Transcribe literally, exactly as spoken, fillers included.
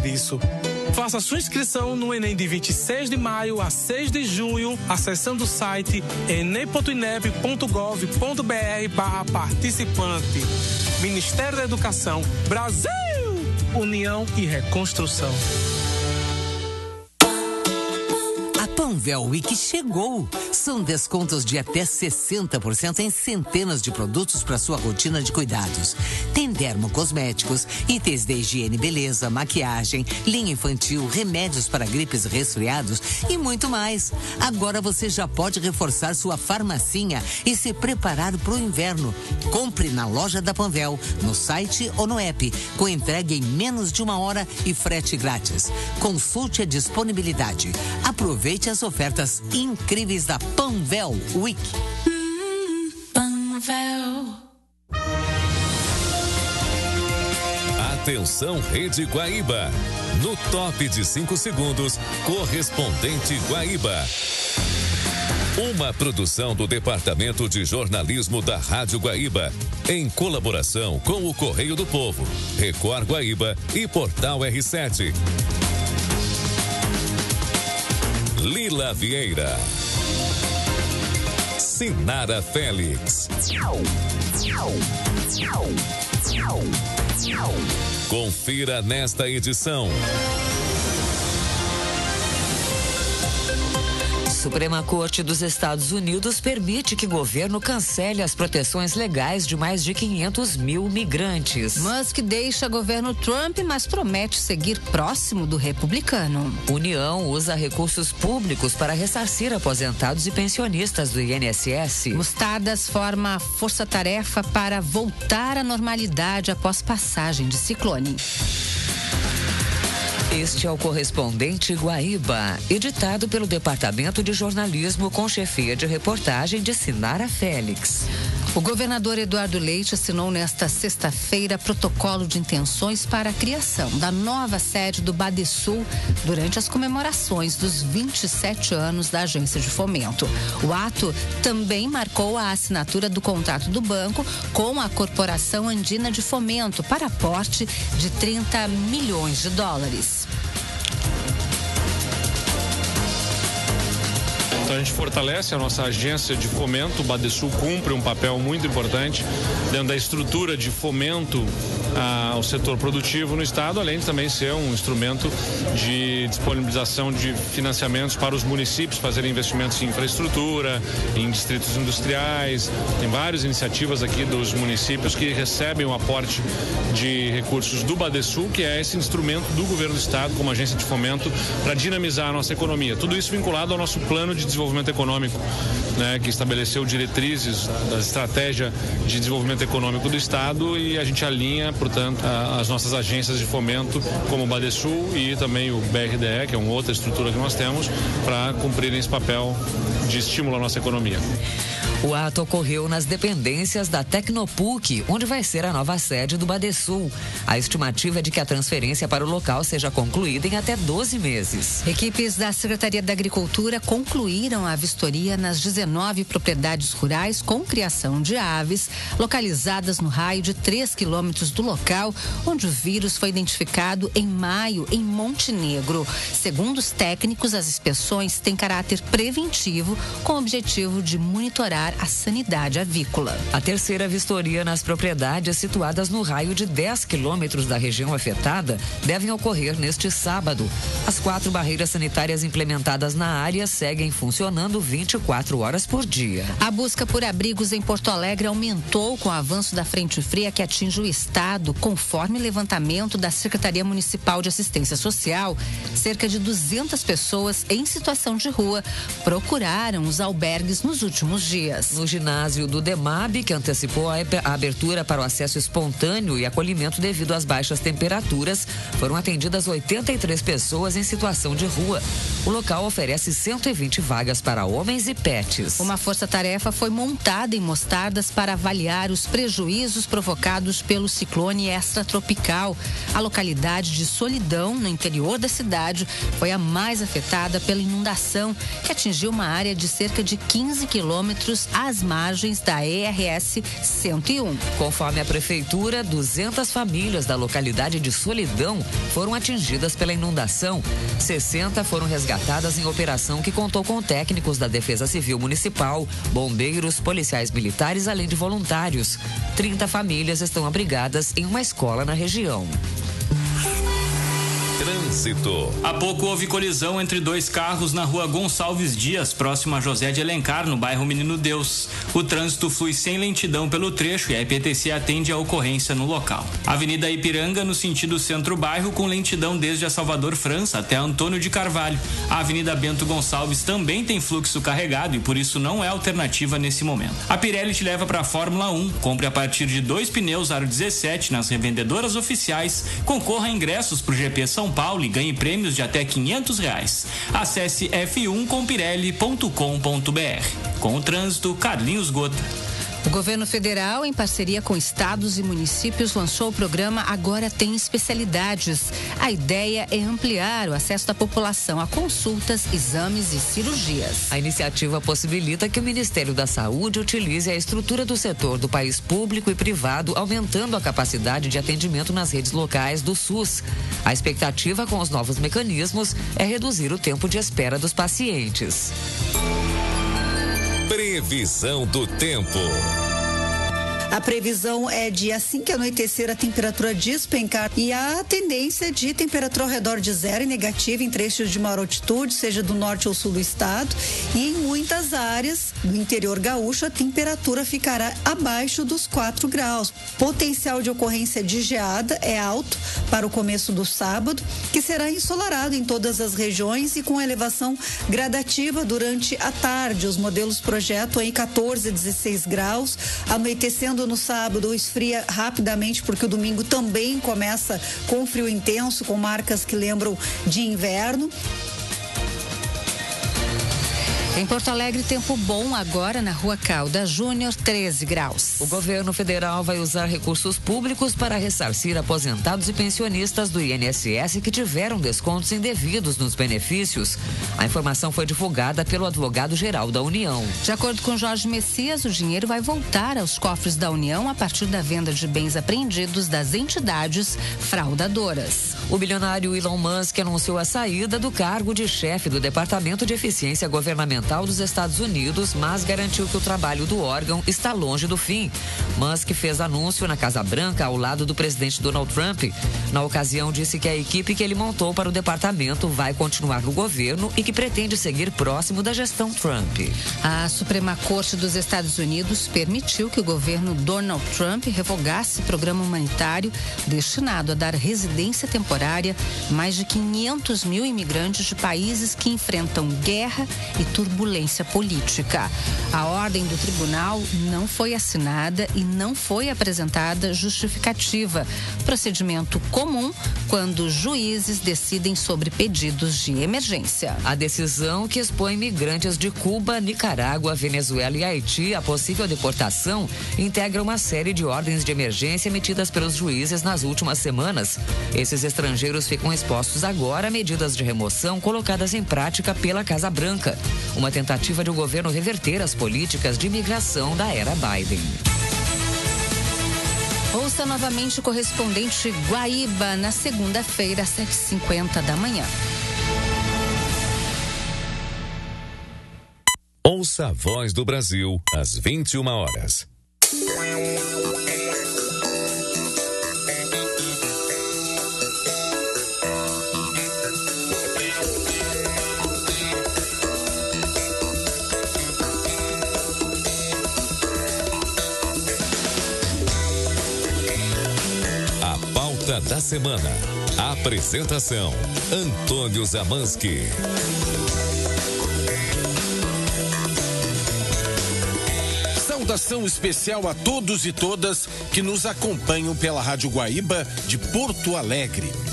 disso. Faça sua inscrição no Enem de vinte e seis de maio a seis de junho, acessando o site enem ponto inep ponto gov ponto br barra participante. Ministério da Educação, Brasil, União e Reconstrução. Panvel Week chegou. São descontos de até sessenta por cento em centenas de produtos para sua rotina de cuidados. Tem dermocosméticos, itens de higiene e beleza, maquiagem, linha infantil, remédios para gripes e resfriados e muito mais. Agora você já pode reforçar sua farmacinha e se preparar para o inverno. Compre na loja da Panvel, no site ou no app, com entrega em menos de uma hora e frete grátis. Consulte a disponibilidade. Aproveite as ofertas incríveis da Panvel Week. Hum, Panvel. Atenção, Rede Guaíba. No top de cinco segundos, correspondente Guaíba. Uma produção do Departamento de Jornalismo da Rádio Guaíba, em colaboração com o Correio do Povo, Record Guaíba e Portal R sete. Lila Vieira, Sinara Félix. Confira nesta edição. Suprema Corte dos Estados Unidos permite que governo cancele as proteções legais de mais de quinhentos mil migrantes. Musk deixa governo Trump, mas promete seguir próximo do republicano. União usa recursos públicos para ressarcir aposentados e pensionistas do I N S S. Mostardas forma força-tarefa para voltar à normalidade após passagem de ciclone. Este é o Correspondente Guaíba, editado pelo Departamento de Jornalismo com chefia de reportagem de Sinara Félix. O governador Eduardo Leite assinou nesta sexta-feira protocolo de intenções para a criação da nova sede do Badesul durante as comemorações dos vinte e sete anos da Agência de Fomento. O ato também marcou a assinatura do contrato do banco com a Corporação Andina de Fomento para aporte de trinta milhões de dólares. Então a gente fortalece a nossa agência de fomento. O Badesul cumpre um papel muito importante dentro da estrutura de fomento ah, ao setor produtivo no estado, além de também ser um instrumento de disponibilização de financiamentos para os municípios fazerem investimentos em infraestrutura, em distritos industriais. Tem várias iniciativas aqui dos municípios que recebem o aporte de recursos do Badesul, que é esse instrumento do governo do estado como agência de fomento para dinamizar a nossa economia. Tudo isso vinculado ao nosso plano de desenvolvimento econômico, né, que estabeleceu diretrizes da estratégia de desenvolvimento econômico do estado, e a gente alinha, portanto, a, as nossas agências de fomento, como o Badesul e também o B R D E, que é uma outra estrutura que nós temos, para cumprirem esse papel de estímulo à nossa economia. O ato ocorreu nas dependências da Tecnopuc, onde vai ser a nova sede do Badesul. A estimativa é de que a transferência para o local seja concluída em até doze meses. Equipes da Secretaria da Agricultura concluíram a vistoria nas dezenove propriedades rurais com criação de aves, localizadas no raio de três quilômetros do local, onde o vírus foi identificado em maio, em Montenegro. Segundo os técnicos, as inspeções têm caráter preventivo, com o objetivo de monitorar a sanidade avícola. A terceira vistoria nas propriedades situadas no raio de dez quilômetros da região afetada devem ocorrer neste sábado. As quatro barreiras sanitárias implementadas na área seguem funcionando vinte e quatro horas por dia. A busca por abrigos em Porto Alegre aumentou com o avanço da frente fria que atinge o estado, conforme levantamento da Secretaria Municipal de Assistência Social. Cerca de duzentas pessoas em situação de rua procuraram os albergues nos últimos dias. No ginásio do DEMAB, que antecipou a abertura para o acesso espontâneo e acolhimento devido às baixas temperaturas, foram atendidas oitenta e três pessoas em situação de rua. O local oferece cento e vinte vagas para homens e pets. Uma força-tarefa foi montada em Mostardas para avaliar os prejuízos provocados pelo ciclone extratropical. A localidade de Solidão, no interior da cidade, foi a mais afetada pela inundação, que atingiu uma área de cerca de quinze quilômetros metros, às margens da E R S cento e um. Conforme a prefeitura, duzentas famílias da localidade de Solidão foram atingidas pela inundação. sessenta foram resgatadas em operação que contou com técnicos da Defesa Civil Municipal, bombeiros, policiais militares, além de voluntários. trinta famílias estão abrigadas em uma escola na região. Trânsito. Há pouco houve colisão entre dois carros na rua Gonçalves Dias, próximo a José de Alencar, no bairro Menino Deus. O trânsito flui sem lentidão pelo trecho e a I P T C atende a ocorrência no local. Avenida Ipiranga, no sentido centro-bairro, com lentidão desde a Salvador França até Antônio de Carvalho. A Avenida Bento Gonçalves também tem fluxo carregado e por isso não é alternativa nesse momento. A Pirelli te leva para a Fórmula um. Compre a partir de dois pneus aro dezessete nas revendedoras oficiais. Concorra a ingressos para o G P São Paulo e ganhe prêmios de até quinhentos reais. Acesse f um com pirelli ponto com ponto b r. Com o trânsito, Carlinhos Gota. O governo federal, em parceria com estados e municípios, lançou o programa Agora Tem Especialidades. A ideia é ampliar o acesso da população a consultas, exames e cirurgias. A iniciativa possibilita que o Ministério da Saúde utilize a estrutura do setor do país público e privado, aumentando a capacidade de atendimento nas redes locais do SUS. A expectativa com os novos mecanismos é reduzir o tempo de espera dos pacientes. Previsão do tempo. A previsão é de assim que anoitecer a temperatura despencar e a tendência de temperatura ao redor de zero e negativa em trechos de maior altitude, seja do norte ou sul do estado, e em muitas áreas do interior gaúcho a temperatura ficará abaixo dos quatro graus. Potencial de ocorrência de geada é alto para o começo do sábado, que será ensolarado em todas as regiões e com elevação gradativa durante a tarde. Os modelos projetam em quatorze a dezesseis graus, anoitecendo no sábado esfria rapidamente, porque o domingo também começa com frio intenso, com marcas que lembram de inverno. Em Porto Alegre, tempo bom agora na Rua Calda Júnior, treze graus. O governo federal vai usar recursos públicos para ressarcir aposentados e pensionistas do I N S S que tiveram descontos indevidos nos benefícios. A informação foi divulgada pelo advogado-geral da União. De acordo com Jorge Messias, o dinheiro vai voltar aos cofres da União a partir da venda de bens apreendidos das entidades fraudadoras. O bilionário Elon Musk anunciou a saída do cargo de chefe do Departamento de Eficiência Governamental dos Estados Unidos, mas garantiu que o trabalho do órgão está longe do fim. Musk fez anúncio na Casa Branca ao lado do presidente Donald Trump. Na ocasião, disse que a equipe que ele montou para o departamento vai continuar no governo e que pretende seguir próximo da gestão Trump. A Suprema Corte dos Estados Unidos permitiu que o governo Donald Trump revogasse programa humanitário destinado a dar residência temporária a mais de quinhentos mil imigrantes de países que enfrentam guerra e turbulência política. A ordem do tribunal não foi assinada e não foi apresentada justificativa. Procedimento comum quando juízes decidem sobre pedidos de emergência. A decisão, que expõe migrantes de Cuba, Nicarágua, Venezuela e Haiti à possível deportação, integra uma série de ordens de emergência emitidas pelos juízes nas últimas semanas. Esses estrangeiros ficam expostos agora a medidas de remoção colocadas em prática pela Casa Branca. Uma tentativa de o governo reverter as políticas de imigração da era Biden. Ouça novamente o correspondente Guaíba na segunda-feira, às sete e cinquenta da manhã. Ouça a Voz do Brasil às vinte e uma horas. Da semana. Apresentação: Antônio Zamanski. Saudação especial a todos e todas que nos acompanham pela Rádio Guaíba de Porto Alegre.